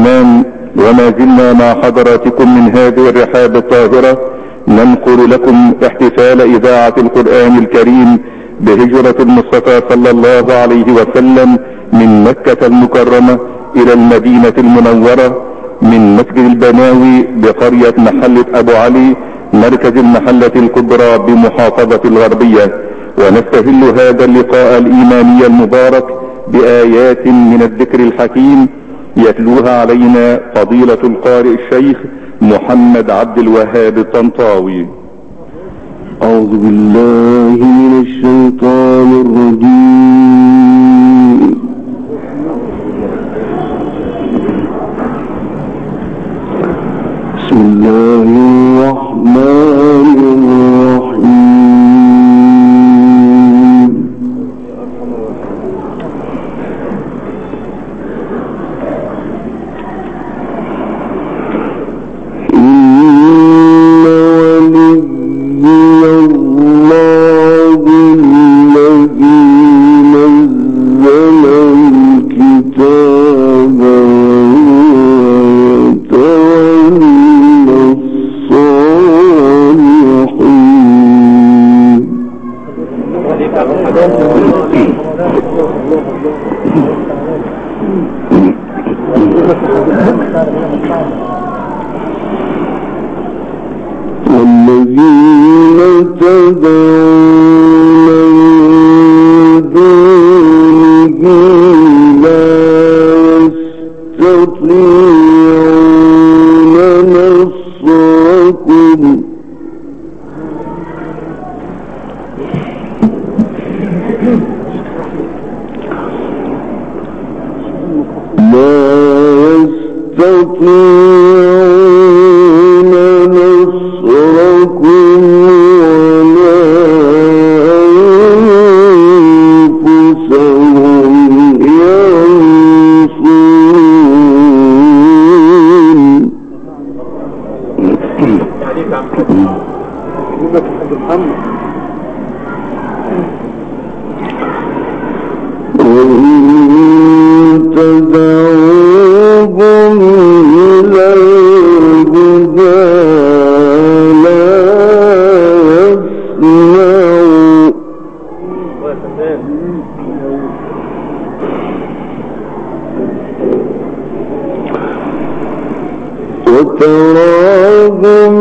الإيمان. وما زلنا مع حضراتكم من هذه الرحاب الطاهرة ننقل لكم احتفال إذاعة القرآن الكريم بهجرة المصطفى صلى الله عليه وسلم من مكة المكرمة إلى المدينة المنورة من مسجد البناوي بقرية محلة أبو علي مركز المحلة الكبرى بمحافظة الغربية. ونستهل هذا اللقاء الإيماني المبارك بآيات من الذكر الحكيم يتلوها علينا فضيلة القارئ الشيخ محمد عبد الوهاب الطنطاوي. أعوذ بالله من الشيطان الرجيم. بسم الله الرحمن الرحيم. إن ولي الله الذي نزل الكتاب ويتولى الصالحين. والذين تدعون من دونه لا يستطيعون نصركم ولا أنفسهم ينصرون. وإن تدعوهم إلى الهدى لا يسمعوا. وتراهم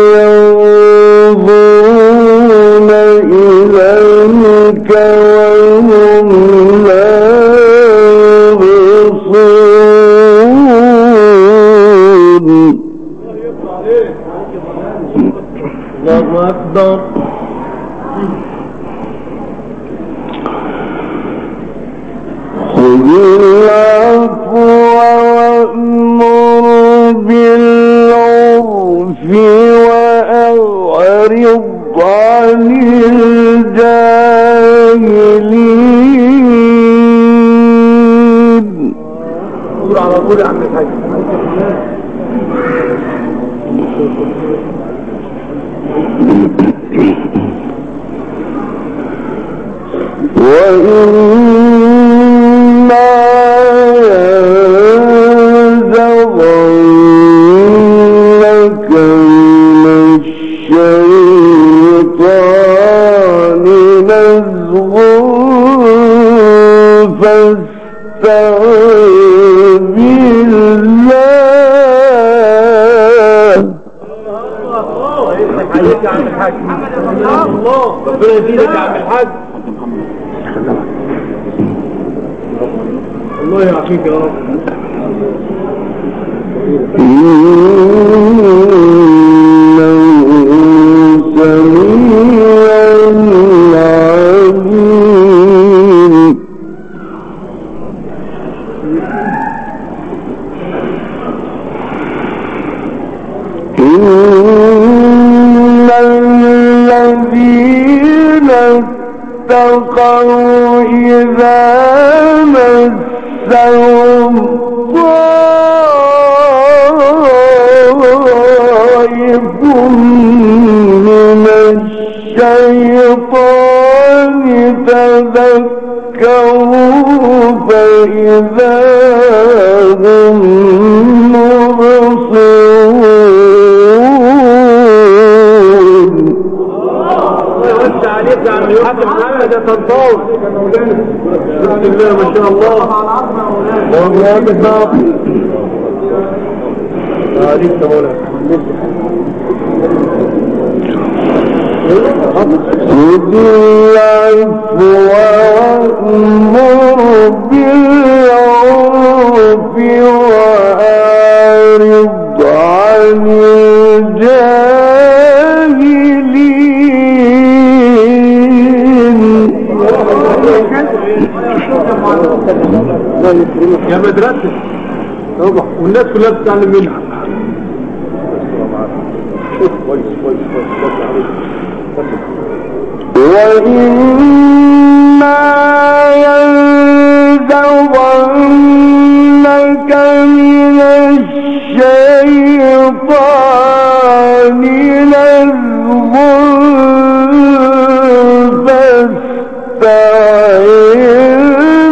ينظرون إليك وهم لا يبصرون. الله أكبر. خذ العفو وأمر بالعرف وأعرض عن الجاهلين. قول على طول يا عم الحاج. وإما ينزغنك من الشيطان نزغ فاستعذ بالله. عليك يا عم الحاج. الله ربنا يزيدك يا عم الحاج. الله يعافيك يا رب. إنه سميع عليم. إن الذين اتقوا إذا مسهم طائف من الشيطان تذكروا فإذا هم الله يا مولانا. بسم الله ما شاء الله. الله اكبر. عليك يا مولانا. خذ العفو وأمر بالعرف وأعرض عن الجاهلين. يا مدرسة والناس كلها بتتعلم منها. وإما ينزغنك من الشيطان نزغ فاستعذ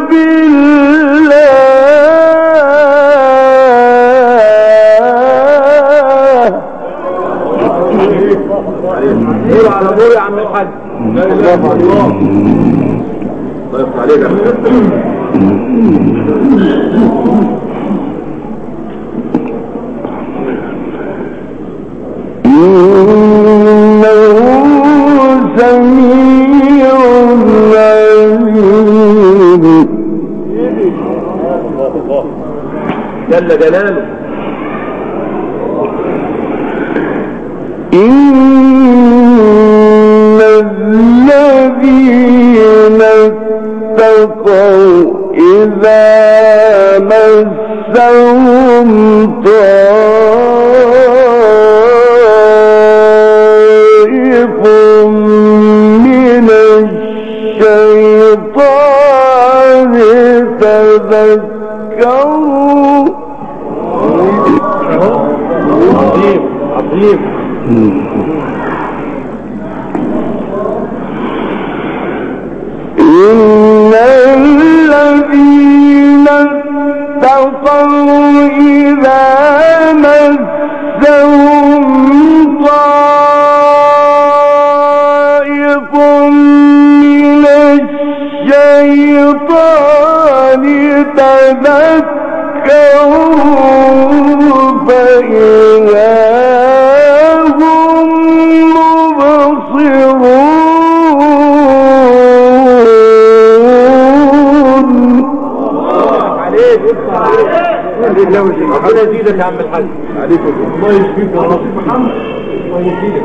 بالله. قول على نور يا عم الحاج. لا اله الا الله. الله يفتح عليك يا إنه سميع عليم. جل جلاله. إن الذين اتقوا إذا مسهم طائف من الشيطان تذكروا. عظيم عظيم. إن الذين اتقوا إذا مسهم طائف من الشيطان تذكروا فإذا هم مبصرون. ربنا يزيدك يا عم الحاج. عليك الله يشفيك يا رب محمد. الله يزيدك.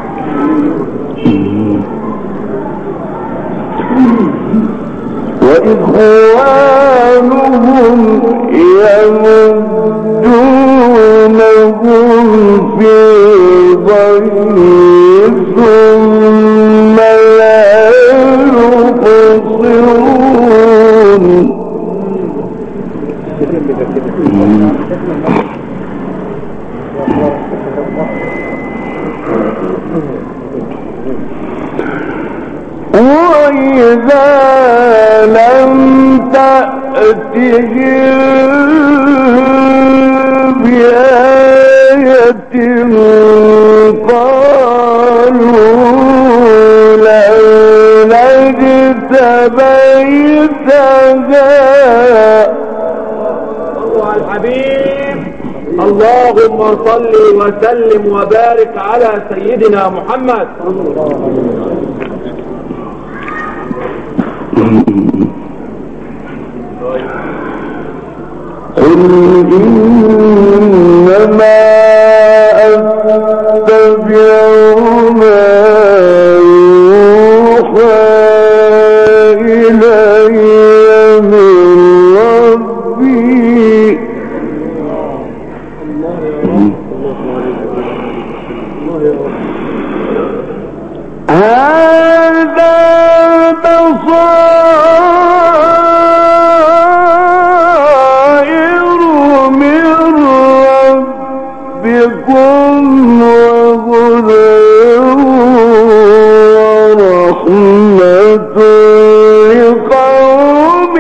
وإخوانهم يمدونهم في الغي ثم لا يقصرون. وإذا لم تأتهم بآية قالوا لن اجتبيتها. الله الحبيب. اللهم صل وسلم وبارك على سيدنا محمد. قل إنما أتبع ما يوحى إلي من ربي. هذا بصائر من ربكم وهدى ورحمة لقوم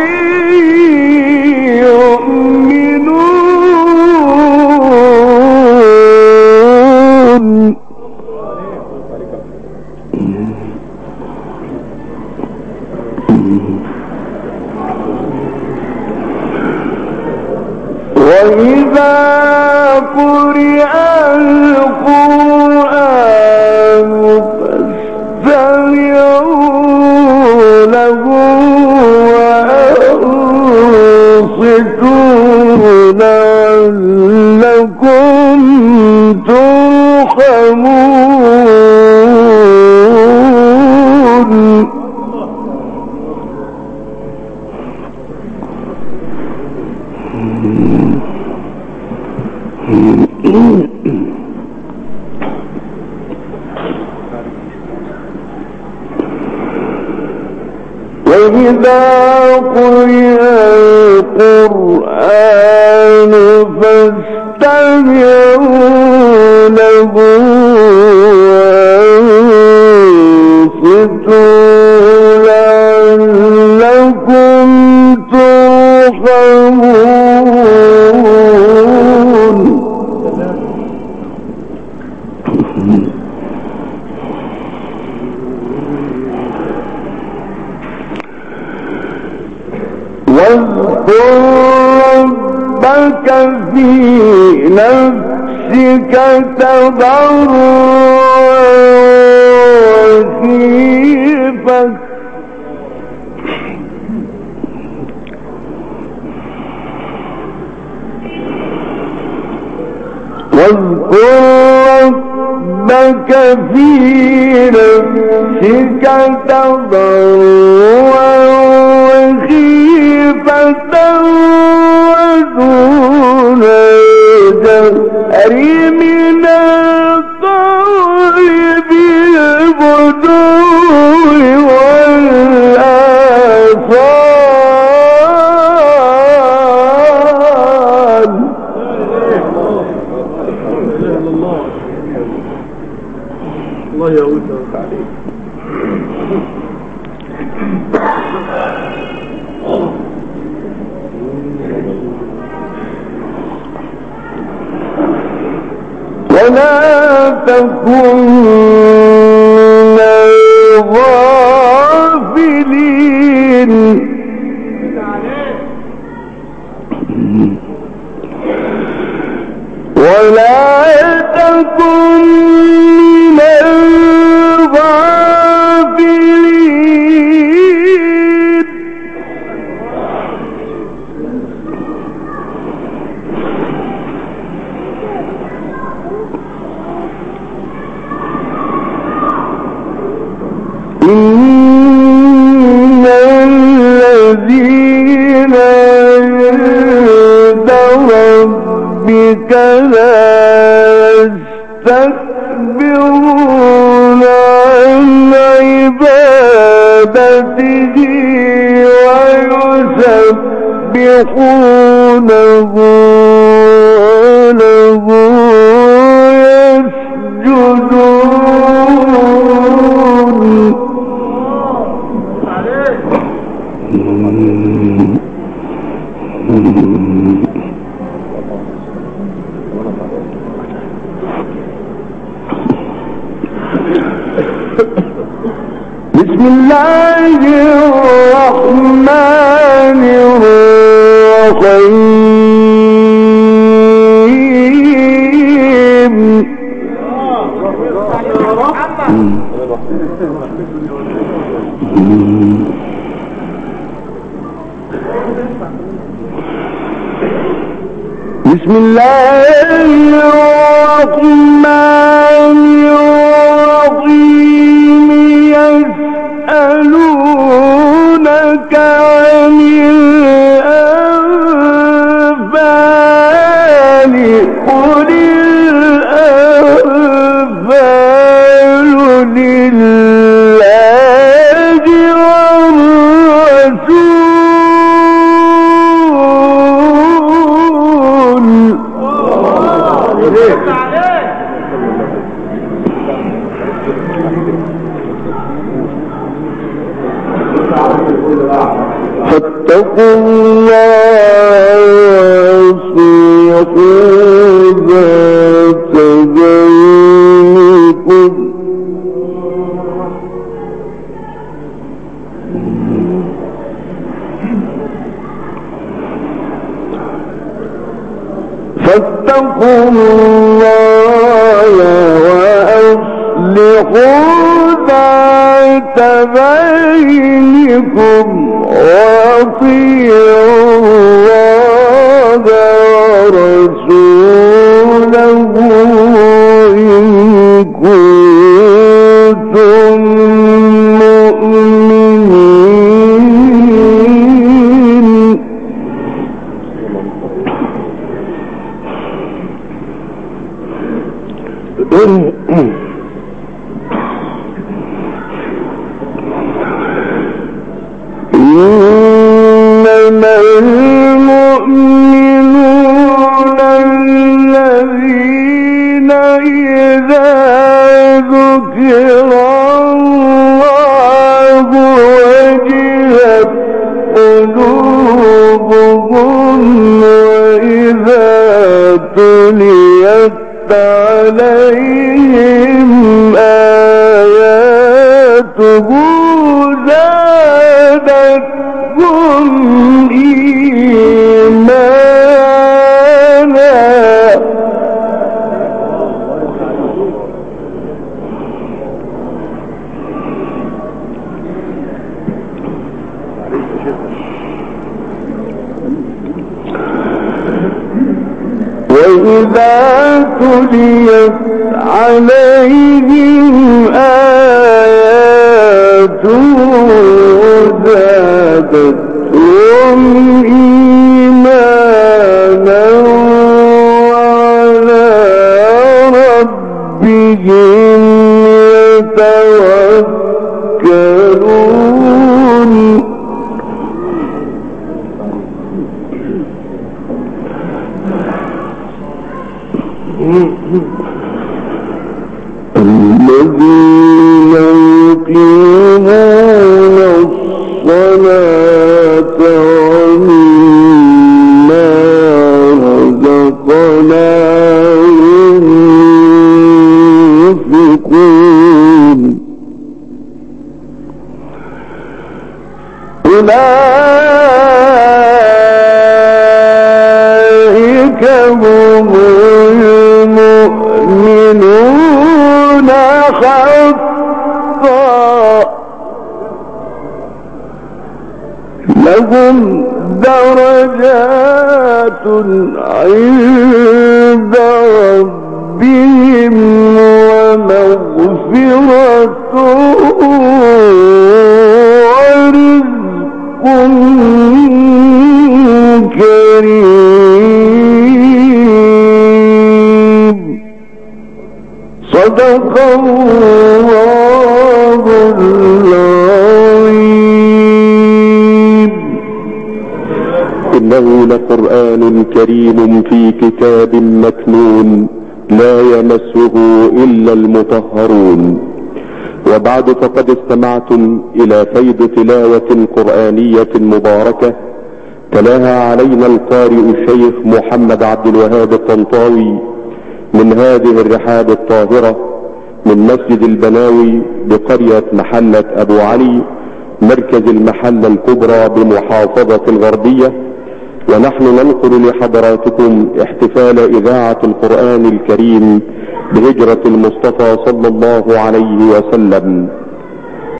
يؤمنون. وإذا قرئ القرآن فاستمعوا له وأنصتوا لعلكم ترحمون. وإذا قرئ القرآن فاستمعوا له وأنصتوا لعلكم ترحمون. واذكر ربك في نفسك تضرعا وخيفة واذكر ربك في نفسك تضرعا وخيفة ودون الجهر من القول بالغدو والآصال. الله يعودك عليك. ولا تكن من الغافلين ولا تكن من الغافلين إن الذين عند ربك لا يستكبرون عن عبادته ويسبحونه وله يسجدون. بسم الله الرحمن الرحيم. بسم الله الرحمن الرحيم. يسألونك عن الأنفال قل الأنفال لله فاتقوا الله واصلحوا ذات بينكم. فاتقوا الله وأصلحوا ذات بينكم وأطيعوا الله ورسوله إن كنتم مؤمنين. إنما المؤمنون الذين إذا ذكر الله وجلت قلوبهم وإذا تليت عليهم آياته زادتهم إيمانا. وإذا تليت عليهم آياته زادتهم إيمانا وعلى ربهم يتوكلون. الذين يقيمون الصلاة ومما رزقناهم ينفقون. أولئك هم المؤمنون حقا لهم درجات عند ربهم ومغفرة ورزق كريم. صدق الله العظيم. إنه لقرآن كريم في كتاب مكنون لا يمسه إلا المطهرون. وبعد فقد استمعتم إلى فيض تلاوة قرآنية مباركة تلاها علينا القارئ الشيخ محمد عبد الوهاب الطنطاوي من هذه الرحاب الطاهرة من مسجد البناوي بقرية محلة أبو علي مركز المحلة الكبرى بمحافظة الغربية. ونحن ننقل لحضراتكم احتفال إذاعة القرآن الكريم بهجرة المصطفى صلى الله عليه وسلم